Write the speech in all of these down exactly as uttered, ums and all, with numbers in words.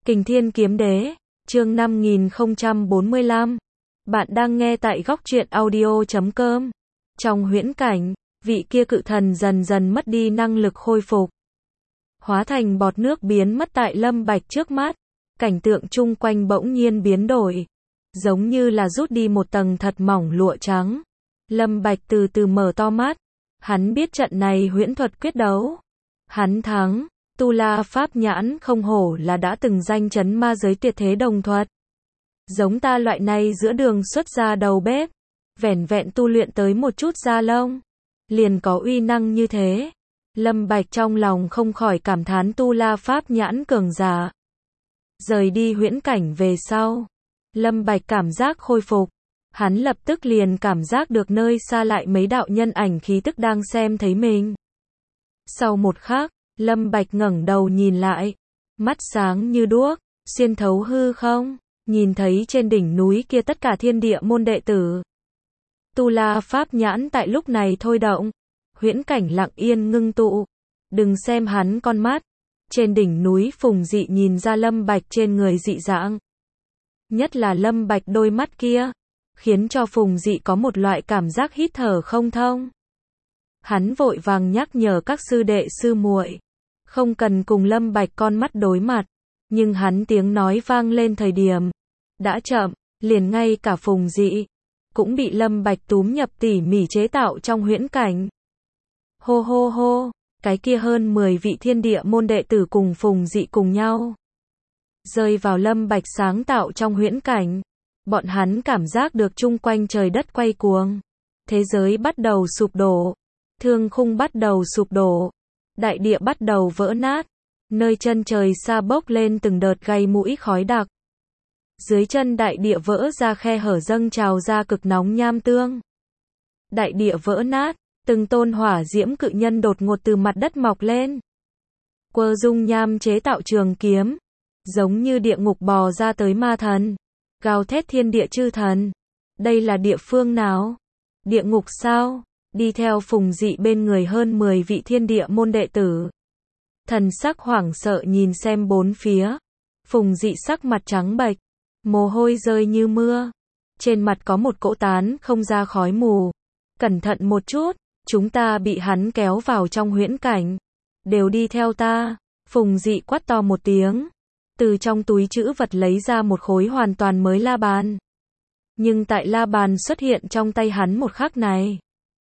Kình Thiên Kiếm Đế, chương năm nghìn không trăm bốn mươi lăm. Bạn đang nghe tại góc truyện audio chấm com. Trong huyễn cảnh, vị kia cự thần dần dần mất đi năng lực khôi phục, hóa thành bọt nước biến mất tại Lâm Bạch trước mắt. Cảnh tượng chung quanh bỗng nhiên biến đổi, giống như là rút đi một tầng thật mỏng lụa trắng. Lâm Bạch từ từ mở to mắt, hắn biết trận này huyễn thuật quyết đấu, hắn thắng. Tu La Pháp Nhãn không hổ là đã từng danh chấn ma giới tuyệt thế đồng thuật. Giống ta loại này giữa đường xuất ra đầu bếp, vẻn vẹn tu luyện tới một chút da lông, liền có uy năng như thế. Lâm Bạch trong lòng không khỏi cảm thán Tu La Pháp Nhãn cường giả. Rời đi huyễn cảnh về sau, Lâm Bạch cảm giác khôi phục. Hắn lập tức liền cảm giác được nơi xa lại mấy đạo nhân ảnh khí tức đang xem thấy mình. Sau một khắc, Lâm Bạch ngẩng đầu nhìn lại, mắt sáng như đuốc, xuyên thấu hư không, nhìn thấy trên đỉnh núi kia tất cả thiên địa môn đệ tử. Tu La Pháp Nhãn tại lúc này thôi động, huyễn cảnh lặng yên ngưng tụ. Đừng xem hắn con mắt, trên đỉnh núi Phùng Dị nhìn ra Lâm Bạch trên người dị dạng. Nhất là Lâm Bạch đôi mắt kia, khiến cho Phùng Dị có một loại cảm giác hít thở không thông. Hắn vội vàng nhắc nhở các sư đệ sư muội, không cần cùng Lâm Bạch con mắt đối mặt, nhưng hắn tiếng nói vang lên thời điểm đã chậm, liền ngay cả Phùng Dị cũng bị Lâm Bạch túm nhập tỉ mỉ chế tạo trong huyễn cảnh. Hô hô hô, cái kia hơn mười vị thiên địa môn đệ tử cùng Phùng Dị cùng nhau rơi vào Lâm Bạch sáng tạo trong huyễn cảnh. Bọn hắn cảm giác được chung quanh trời đất quay cuồng, thế giới bắt đầu sụp đổ, thương khung bắt đầu sụp đổ, đại địa bắt đầu vỡ nát, nơi chân trời xa bốc lên từng đợt gây mũi khói đặc. Dưới chân đại địa vỡ ra khe hở dâng trào ra cực nóng nham tương. Đại địa vỡ nát, từng tôn hỏa diễm cự nhân đột ngột từ mặt đất mọc lên. Quơ dung nham chế tạo trường kiếm, giống như địa ngục bò ra tới ma thần, gào thét thiên địa chư thần. Đây là địa phương nào? Địa ngục sao? Đi theo Phùng Dị bên người hơn mười vị thiên địa môn đệ tử, thần sắc hoảng sợ nhìn xem bốn phía. Phùng Dị sắc mặt trắng bệch, mồ hôi rơi như mưa, trên mặt có một cỗ tán không ra khói mù. Cẩn thận một chút, chúng ta bị hắn kéo vào trong huyễn cảnh, đều đi theo ta. Phùng Dị quát to một tiếng, từ trong túi trữ vật lấy ra một khối hoàn toàn mới la bàn. Nhưng tại la bàn xuất hiện trong tay hắn một khắc này,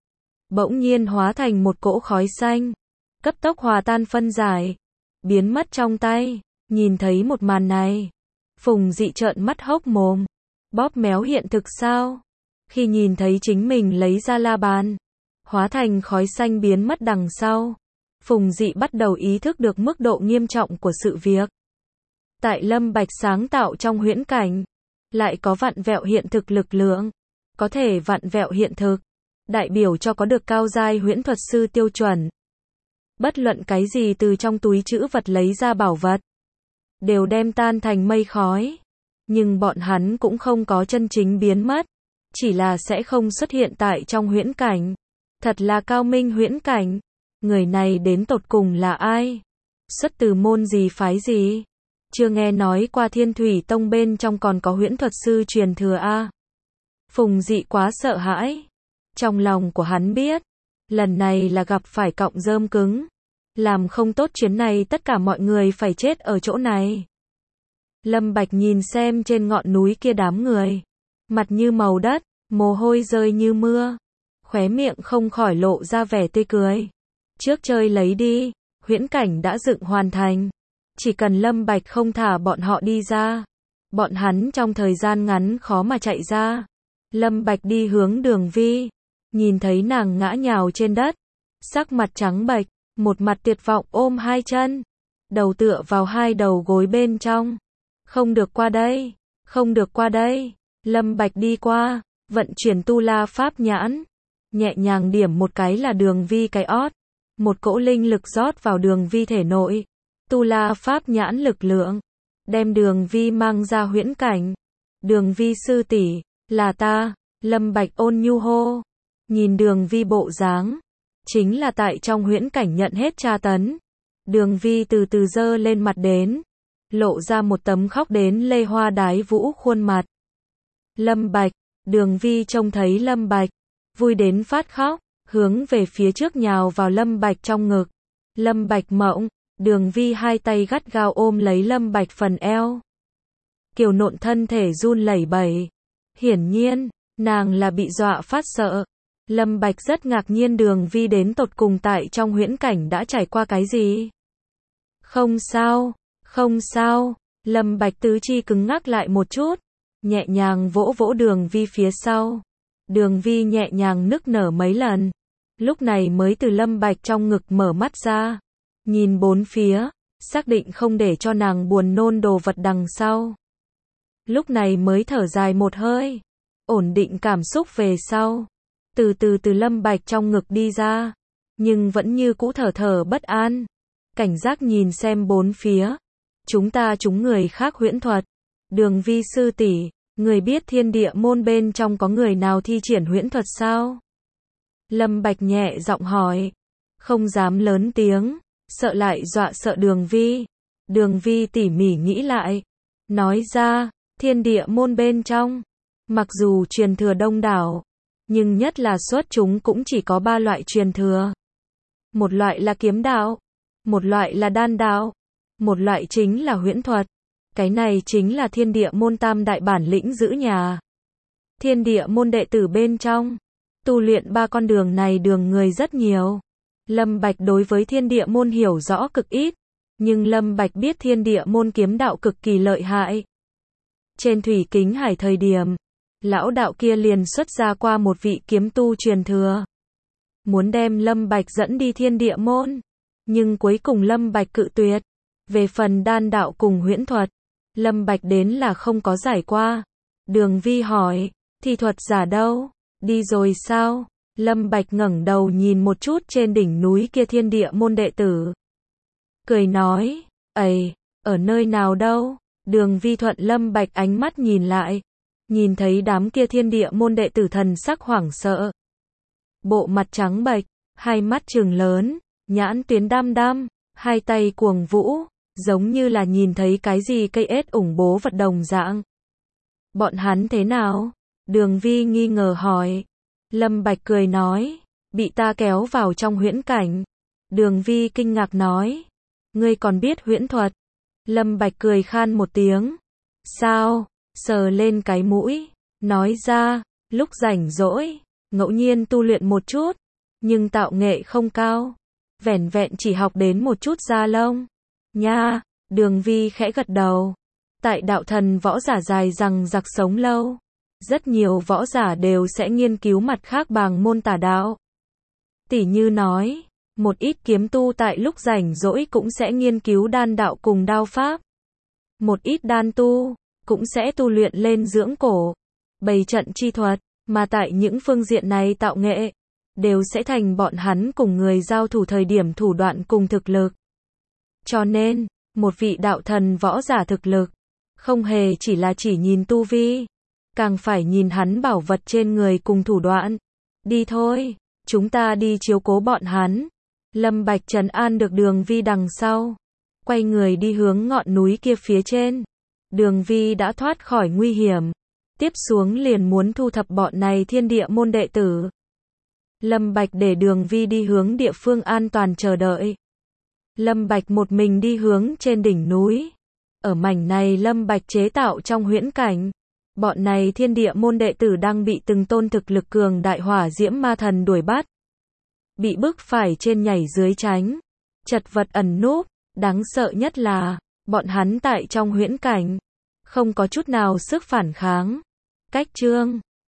bỗng nhiên hóa thành một cỗ khói xanh, cấp tốc hòa tan phân giải, biến mất trong tay. Nhìn thấy một màn này, Phùng Dị trợn mắt hốc mồm, bóp méo hiện thực sao? Khi nhìn thấy chính mình lấy ra la bàn, hóa thành khói xanh biến mất đằng sau, Phùng Dị bắt đầu ý thức được mức độ nghiêm trọng của sự việc. Tại Lâm Bạch sáng tạo trong huyễn cảnh, lại có vặn vẹo hiện thực lực lượng, có thể vặn vẹo hiện thực, đại biểu cho có được cao giai huyễn thuật sư tiêu chuẩn. Bất luận cái gì từ trong túi trữ vật lấy ra bảo vật, đều đem tan thành mây khói. Nhưng bọn hắn cũng không có chân chính biến mất, chỉ là sẽ không xuất hiện tại trong huyễn cảnh. Thật là cao minh huyễn cảnh. Người này đến tột cùng là ai? Xuất từ môn gì phái gì? Chưa nghe nói qua Thiên Thủy Tông bên trong còn có huyễn thuật sư truyền thừa a. Phùng Dị quá sợ hãi. Trong lòng của hắn biết, lần này là gặp phải cọng rơm cứng. Làm không tốt chuyến này tất cả mọi người phải chết ở chỗ này. Lâm Bạch nhìn xem trên ngọn núi kia đám người, mặt như màu đất, mồ hôi rơi như mưa, khóe miệng không khỏi lộ ra vẻ tươi cười. Trước chơi lấy đi, huyễn cảnh đã dựng hoàn thành. Chỉ cần Lâm Bạch không thả bọn họ đi ra, bọn hắn trong thời gian ngắn khó mà chạy ra. Lâm Bạch đi hướng Đường Vi, nhìn thấy nàng ngã nhào trên đất, sắc mặt trắng bệch, một mặt tuyệt vọng ôm hai chân, đầu tựa vào hai đầu gối bên trong. Không được qua đây, không được qua đây. Lâm Bạch đi qua, vận chuyển Tu La Pháp Nhãn, nhẹ nhàng điểm một cái là Đường Vi cái ót, một cỗ linh lực rót vào Đường Vi thể nội. Tu La Pháp Nhãn lực lượng đem Đường Vi mang ra huyễn cảnh. Đường Vi sư tỷ, là ta. Lâm Bạch ôn nhu hô. Nhìn Đường Vi bộ dáng, chính là tại trong huyễn cảnh nhận hết tra tấn. Đường Vi từ từ giơ lên mặt đến, lộ ra một tấm khóc đến lê hoa đái vũ khuôn mặt. Lâm Bạch, Đường Vi trông thấy Lâm Bạch, vui đến phát khóc, hướng về phía trước nhào vào Lâm Bạch trong ngực. Lâm Bạch mộng, Đường Vi hai tay gắt gao ôm lấy Lâm Bạch phần eo. Kiều Nộn thân thể run lẩy bẩy. Hiển nhiên, nàng là bị dọa phát sợ. Lâm Bạch rất ngạc nhiên Đường Vi đến tột cùng tại trong huyễn cảnh đã trải qua cái gì. Không sao, không sao, Lâm Bạch tứ chi cứng ngắc lại một chút, nhẹ nhàng vỗ vỗ Đường Vi phía sau. Đường Vi nhẹ nhàng nức nở mấy lần, lúc này mới từ Lâm Bạch trong ngực mở mắt ra, nhìn bốn phía, xác định không để cho nàng buồn nôn đồ vật đằng sau. Lúc này mới thở dài một hơi, ổn định cảm xúc về sau, từ từ từ Lâm Bạch trong ngực đi ra, nhưng vẫn như cũ thở thở bất an, cảnh giác nhìn xem bốn phía. Chúng ta chúng người khác huyễn thuật. Đường Vi sư tỷ, người biết thiên địa môn bên trong có người nào thi triển huyễn thuật sao? Lâm Bạch nhẹ giọng hỏi, không dám lớn tiếng, sợ lại dọa sợ Đường Vi. Đường Vi tỉ mỉ nghĩ lại, nói ra, thiên địa môn bên trong, mặc dù truyền thừa đông đảo, nhưng nhất là xuất chúng cũng chỉ có ba loại truyền thừa. Một loại là kiếm đạo, một loại là đan đạo, một loại chính là huyễn thuật. Cái này chính là thiên địa môn tam đại bản lĩnh giữ nhà. Thiên địa môn đệ tử bên trong, tu luyện ba con đường này đường người rất nhiều. Lâm Bạch đối với thiên địa môn hiểu rõ cực ít, nhưng Lâm Bạch biết thiên địa môn kiếm đạo cực kỳ lợi hại. Trên thủy kính hải thời điểm, lão đạo kia liền xuất ra qua một vị kiếm tu truyền thừa, muốn đem Lâm Bạch dẫn đi thiên địa môn, nhưng cuối cùng Lâm Bạch cự tuyệt. Về phần đan đạo cùng huyễn thuật, Lâm Bạch đến là không có giải qua. Đường Vi hỏi, thi thuật giả đâu? Đi rồi sao? Lâm Bạch ngẩng đầu nhìn một chút trên đỉnh núi kia thiên địa môn đệ tử, cười nói, ầy, ở nơi nào đâu? Đường Vi thuận Lâm Bạch ánh mắt nhìn lại, nhìn thấy đám kia thiên địa môn đệ tử thần sắc hoảng sợ, bộ mặt trắng bệch, hai mắt trừng lớn, nhãn tuyến đăm đăm, hai tay cuồng vũ, giống như là nhìn thấy cái gì cây ếch ủng bố vật đồng dạng. Bọn hắn thế nào? Đường Vi nghi ngờ hỏi. Lâm Bạch cười nói, bị ta kéo vào trong huyễn cảnh. Đường Vi kinh ngạc nói, ngươi còn biết huyễn thuật? Lâm Bạch cười khan một tiếng. Sao? Sờ lên cái mũi, nói ra, lúc rảnh rỗi, ngẫu nhiên tu luyện một chút, nhưng tạo nghệ không cao, vẻn vẹn chỉ học đến một chút da lông. Nha, Đường Vi khẽ gật đầu. Tại đạo thần võ giả dài rằng giặc sống lâu, rất nhiều võ giả đều sẽ nghiên cứu mặt khác bằng môn tà đạo. Tỉ như nói, một ít kiếm tu tại lúc rảnh rỗi cũng sẽ nghiên cứu đan đạo cùng đao pháp. Một ít đan tu cũng sẽ tu luyện lên dưỡng cổ, bày trận chi thuật, mà tại những phương diện này tạo nghệ, đều sẽ thành bọn hắn cùng người giao thủ thời điểm thủ đoạn cùng thực lực. Cho nên, một vị đạo thần võ giả thực lực, không hề chỉ là chỉ nhìn tu vi, càng phải nhìn hắn bảo vật trên người cùng thủ đoạn. Đi thôi, chúng ta đi chiếu cố bọn hắn. Lâm Bạch trấn an được Đường Vi đằng sau, quay người đi hướng ngọn núi kia phía trên. Đường Vi đã thoát khỏi nguy hiểm, tiếp xuống liền muốn thu thập bọn này thiên địa môn đệ tử. Lâm Bạch để Đường Vi đi hướng địa phương an toàn chờ đợi. Lâm Bạch một mình đi hướng trên đỉnh núi. Ở mảnh này Lâm Bạch chế tạo trong huyễn cảnh, bọn này thiên địa môn đệ tử đang bị từng tôn thực lực cường đại hỏa diễm ma thần đuổi bắt, bị bức phải trên nhảy dưới tránh, chật vật ẩn núp. Đáng sợ nhất là, bọn hắn tại trong huyễn cảnh, không có chút nào sức phản kháng. Cách chương